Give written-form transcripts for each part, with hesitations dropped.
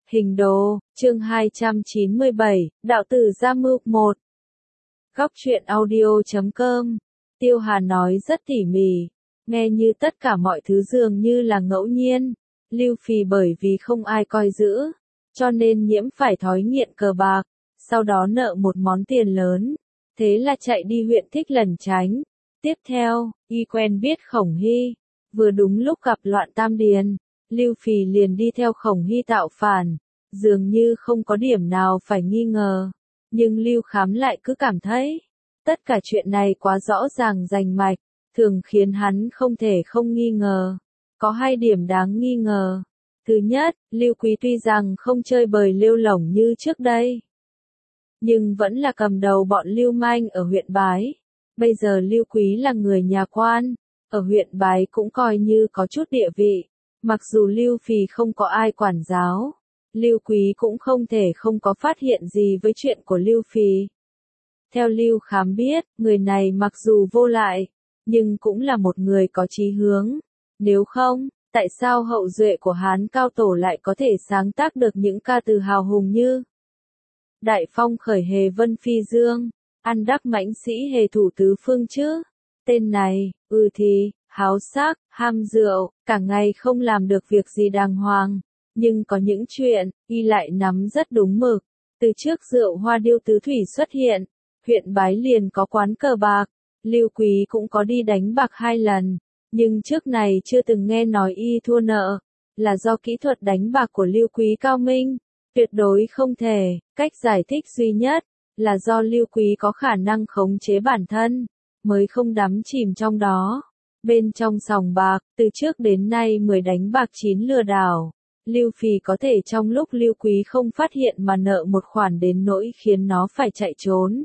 Hình đồ, chương 297, Đạo tử gia mưu 1. Góc truyện audio.com. Tiêu Hà nói rất tỉ mỉ, nghe như tất cả mọi thứ dường như là ngẫu nhiên. Lưu Phì bởi vì không ai coi giữ, cho nên nhiễm phải thói nghiện cờ bạc, sau đó nợ một món tiền lớn, thế là chạy đi huyện Thích lẩn tránh. Tiếp theo, y quen biết Khổng Hy, vừa đúng lúc gặp loạn Tam Điền, Lưu Phì liền đi theo Khổng Hy tạo phản, dường như không có điểm nào phải nghi ngờ, nhưng Lưu Khám lại cứ cảm thấy, tất cả chuyện này quá rõ ràng rành mạch, thường khiến hắn không thể không nghi ngờ. Có hai điểm đáng nghi ngờ. Thứ nhất, Lưu Quý tuy rằng không chơi bời lêu lổng như trước đây, nhưng vẫn là cầm đầu bọn lưu manh ở huyện Bái. Bây giờ Lưu Quý là người nhà quan, ở huyện Bái cũng coi như có chút địa vị. Mặc dù Lưu Phì không có ai quản giáo, Lưu Quý cũng không thể không có phát hiện gì với chuyện của Lưu Phì. Theo Lưu Khám biết, người này mặc dù vô lại, nhưng cũng là một người có chí hướng. Nếu không, tại sao hậu duệ của Hán cao tổ lại có thể sáng tác được những ca từ hào hùng như Đại phong khởi hề vân phi dương, ăn đắc mãnh sĩ hề thủ tứ phương chứ? Tên này, thì, háo sắc, ham rượu, cả ngày không làm được việc gì đàng hoàng. Nhưng có những chuyện, y lại nắm rất đúng mực. Từ trước rượu hoa điêu tứ thủy xuất hiện, huyện Bái liền có quán cờ bạc, Lưu Quý cũng có đi đánh bạc 2 lần. Nhưng trước này chưa từng nghe nói y thua nợ, là do kỹ thuật đánh bạc của Lưu Quý cao minh, tuyệt đối không thể. Cách giải thích duy nhất là do Lưu Quý có khả năng khống chế bản thân, mới không đắm chìm trong đó. Bên trong sòng bạc, từ trước đến nay 10 đánh bạc 9 lừa đảo, Lưu Phì có thể trong lúc Lưu Quý không phát hiện mà nợ một khoản đến nỗi khiến nó phải chạy trốn.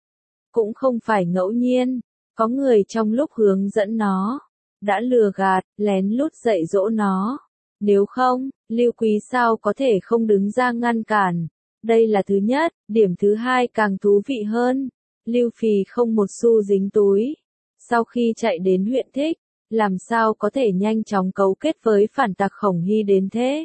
Cũng không phải ngẫu nhiên, có người trong lúc hướng dẫn nó đã lừa gạt, lén lút dạy dỗ nó. Nếu không, Lưu Quý sao có thể không đứng ra ngăn cản. Đây là thứ nhất. Điểm thứ hai càng thú vị hơn. Lưu Phì không một xu dính túi. Sau khi chạy đến huyện Thích, làm sao có thể nhanh chóng cấu kết với phản tặc Khổng Hy đến thế?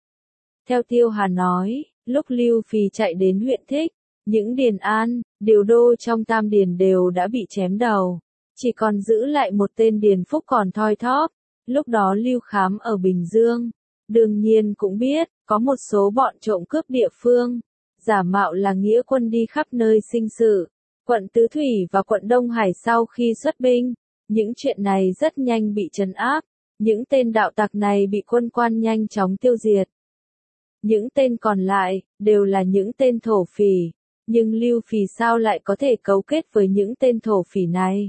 Theo Tiêu Hà nói, lúc Lưu Phì chạy đến huyện Thích, những điền an, điều đô trong Tam Điền đều đã bị chém đầu. Chỉ còn giữ lại một tên điền phúc còn thoi thóp. Lúc đó Lưu Khám ở Bình Dương, đương nhiên cũng biết, có một số bọn trộm cướp địa phương, giả mạo là nghĩa quân đi khắp nơi sinh sự. Quận Tứ Thủy và quận Đông Hải sau khi xuất binh, những chuyện này rất nhanh bị trấn áp, những tên đạo tặc này bị quân quan nhanh chóng tiêu diệt. Những tên còn lại, đều là những tên thổ phỉ, nhưng Lưu Phì sao lại có thể cấu kết với những tên thổ phỉ này?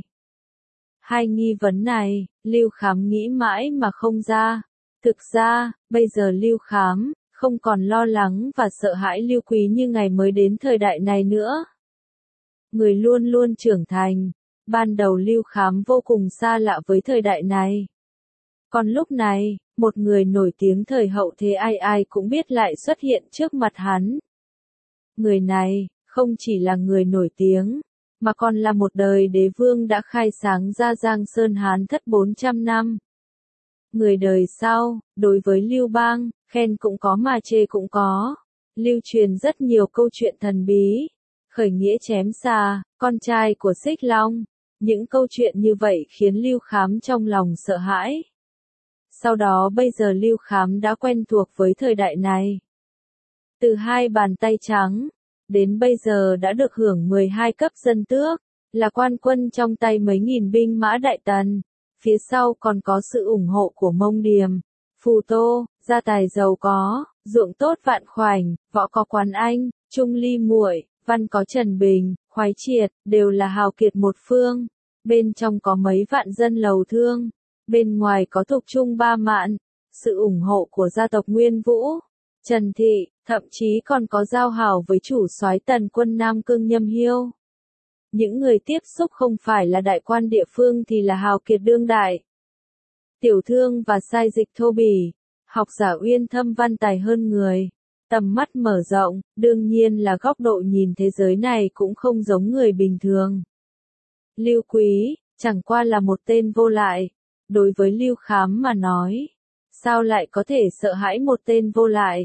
Hai nghi vấn này, Lưu Khám nghĩ mãi mà không ra. Thực ra, bây giờ Lưu Khám không còn lo lắng và sợ hãi Lưu Quý như ngày mới đến thời đại này nữa. Người luôn luôn trưởng thành, ban đầu Lưu Khám vô cùng xa lạ với thời đại này. Còn lúc này, một người nổi tiếng thời hậu thế ai ai cũng biết lại xuất hiện trước mặt hắn. Người này, không chỉ là người nổi tiếng, mà còn là một đời đế vương đã khai sáng ra Giang Sơn Hán thất 400 năm. Người đời sau, đối với Lưu Bang, khen cũng có mà chê cũng có. Lưu truyền rất nhiều câu chuyện thần bí. Khởi nghĩa chém xà, con trai của Xích Long. Những câu chuyện như vậy khiến Lưu Khám trong lòng sợ hãi. Sau đó bây giờ Lưu Khám đã quen thuộc với thời đại này. Từ 2 bàn tay trắng, đến bây giờ đã được hưởng 12 cấp dân tước, là quan quân trong tay mấy nghìn binh mã Đại Tần. Phía sau còn có sự ủng hộ của Mông Điềm, Phù Tô, gia tài giàu có, ruộng tốt vạn khoảnh, võ có Quán Anh, Trung Ly Muội, văn có Trần Bình, Khoái Triệt, đều là hào kiệt một phương. Bên trong có mấy vạn dân lầu thương, bên ngoài có Thục Trung Ba Mạn, sự ủng hộ của gia tộc Nguyên Vũ, Trần Thị, thậm chí còn có giao hảo với chủ soái Tần quân Nam Cương Nhâm Hiêu. Những người tiếp xúc không phải là đại quan địa phương thì là hào kiệt đương đại. Tiểu thương và sai dịch thô bỉ, học giả uyên thâm văn tài hơn người, tầm mắt mở rộng, đương nhiên là góc độ nhìn thế giới này cũng không giống người bình thường. Lưu Quý, chẳng qua là một tên vô lại. Đối với Lưu Khám mà nói, sao lại có thể sợ hãi một tên vô lại?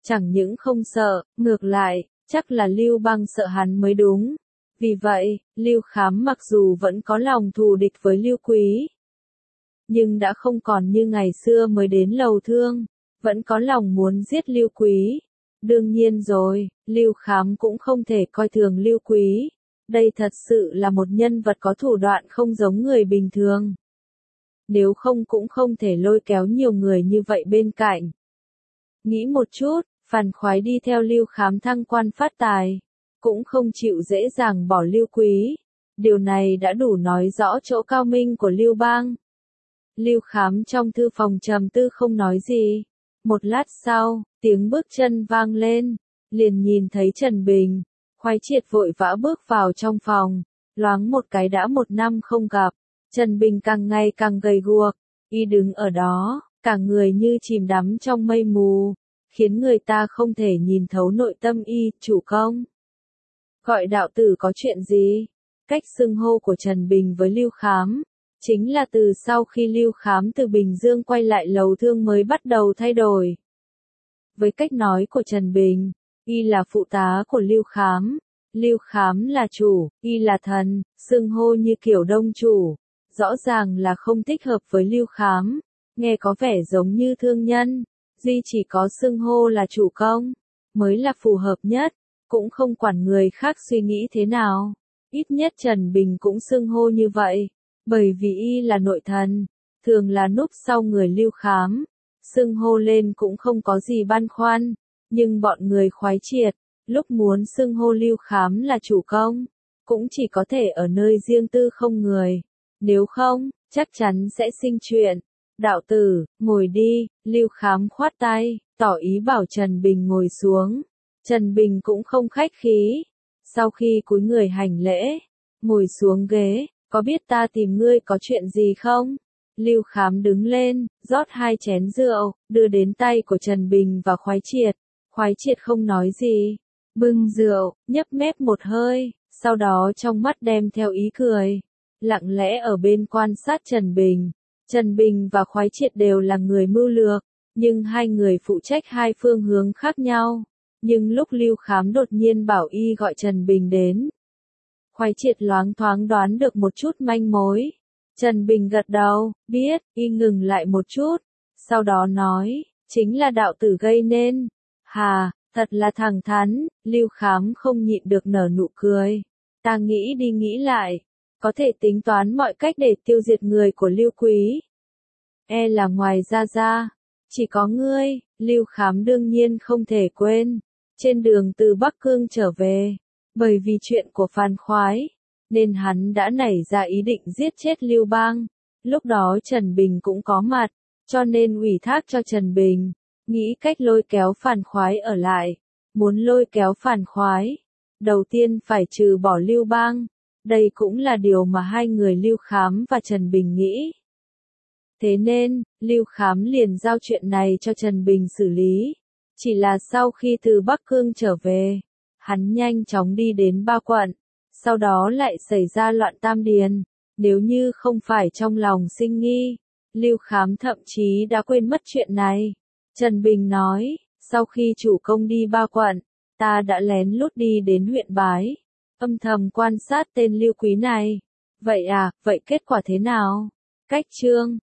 chẳng những không sợ, ngược lại, chắc là Lưu Bang sợ hắn mới đúng. Vì vậy, Lưu Khám mặc dù vẫn có lòng thù địch với Lưu Quý, nhưng đã không còn như ngày xưa mới đến lầu thương, vẫn có lòng muốn giết Lưu Quý. Đương nhiên rồi, Lưu Khám cũng không thể coi thường Lưu Quý. Đây thật sự là một nhân vật có thủ đoạn không giống người bình thường. Nếu không cũng không thể lôi kéo nhiều người như vậy bên cạnh. Nghĩ một chút, Phàn Khoái đi theo Lưu Khám thăng quan phát tài, cũng không chịu dễ dàng bỏ Lưu Quý. Điều này đã đủ nói rõ chỗ cao minh của Lưu Bang. Lưu Khám trong thư phòng trầm tư không nói gì. Một lát sau, tiếng bước chân vang lên, liền nhìn thấy Trần Bình. Khoái Triệt vội vã bước vào trong phòng, loáng một cái đã 1 năm không gặp. Trần Bình càng ngày càng gầy guộc, y đứng ở đó, cả người như chìm đắm trong mây mù, khiến người ta không thể nhìn thấu nội tâm y. Chủ công, gọi đạo tử có chuyện gì? Cách xưng hô của Trần Bình với Lưu Khám, chính là từ sau khi Lưu Khám từ Bình Dương quay lại lầu thương mới bắt đầu thay đổi. Với cách nói của Trần Bình, y là phụ tá của Lưu Khám là chủ, y là thần, xưng hô như kiểu đông chủ, rõ ràng là không thích hợp với Lưu Khám, nghe có vẻ giống như thương nhân, duy chỉ có xưng hô là chủ công, mới là phù hợp nhất, cũng không quản người khác suy nghĩ thế nào, ít nhất Trần Bình cũng xưng hô như vậy, bởi vì y là nội thần, thường là núp sau người Lưu Khám, xưng hô lên cũng không có gì băn khoăn, nhưng bọn người Khoái Triệt, lúc muốn xưng hô Lưu Khám là chủ công, cũng chỉ có thể ở nơi riêng tư không người, nếu không, chắc chắn sẽ sinh chuyện. Đạo tử, ngồi đi, Lưu Khám khoát tay, tỏ ý bảo Trần Bình ngồi xuống. Trần Bình cũng không khách khí. Sau khi cúi người hành lễ, ngồi xuống ghế, có biết ta tìm ngươi có chuyện gì không? Lưu Khám đứng lên, rót 2 chén rượu, đưa đến tay của Trần Bình và Khoái Triệt. Khoái Triệt không nói gì, bưng rượu, nhấp mép một hơi, sau đó trong mắt đem theo ý cười, lặng lẽ ở bên quan sát Trần Bình. Trần Bình và Khoái Triệt đều là người mưu lược, nhưng hai người phụ trách hai phương hướng khác nhau. Nhưng lúc Lưu Khám đột nhiên bảo y gọi Trần Bình đến, Khoái Triệt loáng thoáng đoán được một chút manh mối. Trần Bình gật đầu, biết, y ngừng lại một chút, sau đó nói, chính là đạo tử gây nên. Hà, thật là thẳng thắn, Lưu Khám không nhịn được nở nụ cười. Ta nghĩ đi nghĩ lại, có thể tính toán mọi cách để tiêu diệt người của Lưu Quý. E là ngoài ra, chỉ có ngươi. Lưu Khám đương nhiên không thể quên. Trên đường từ Bắc Cương trở về, bởi vì chuyện của Phàn Khoái, nên hắn đã nảy ra ý định giết chết Lưu Bang. Lúc đó Trần Bình cũng có mặt, cho nên ủy thác cho Trần Bình, nghĩ cách lôi kéo Phàn Khoái ở lại. Muốn lôi kéo Phàn Khoái, đầu tiên phải trừ bỏ Lưu Bang. Đây cũng là điều mà hai người Lưu Khám và Trần Bình nghĩ. Thế nên, Lưu Khám liền giao chuyện này cho Trần Bình xử lý. Chỉ là sau khi từ Bắc Cương trở về, hắn nhanh chóng đi đến Ba Quận, sau đó lại xảy ra loạn Tam Điền. Nếu như không phải trong lòng sinh nghi, Lưu Khám thậm chí đã quên mất chuyện này. Trần Bình nói, sau khi chủ công đi Ba Quận, ta đã lén lút đi đến huyện Bái, âm thầm quan sát tên Lưu Quý này. Vậy à, vậy kết quả thế nào? Cách chương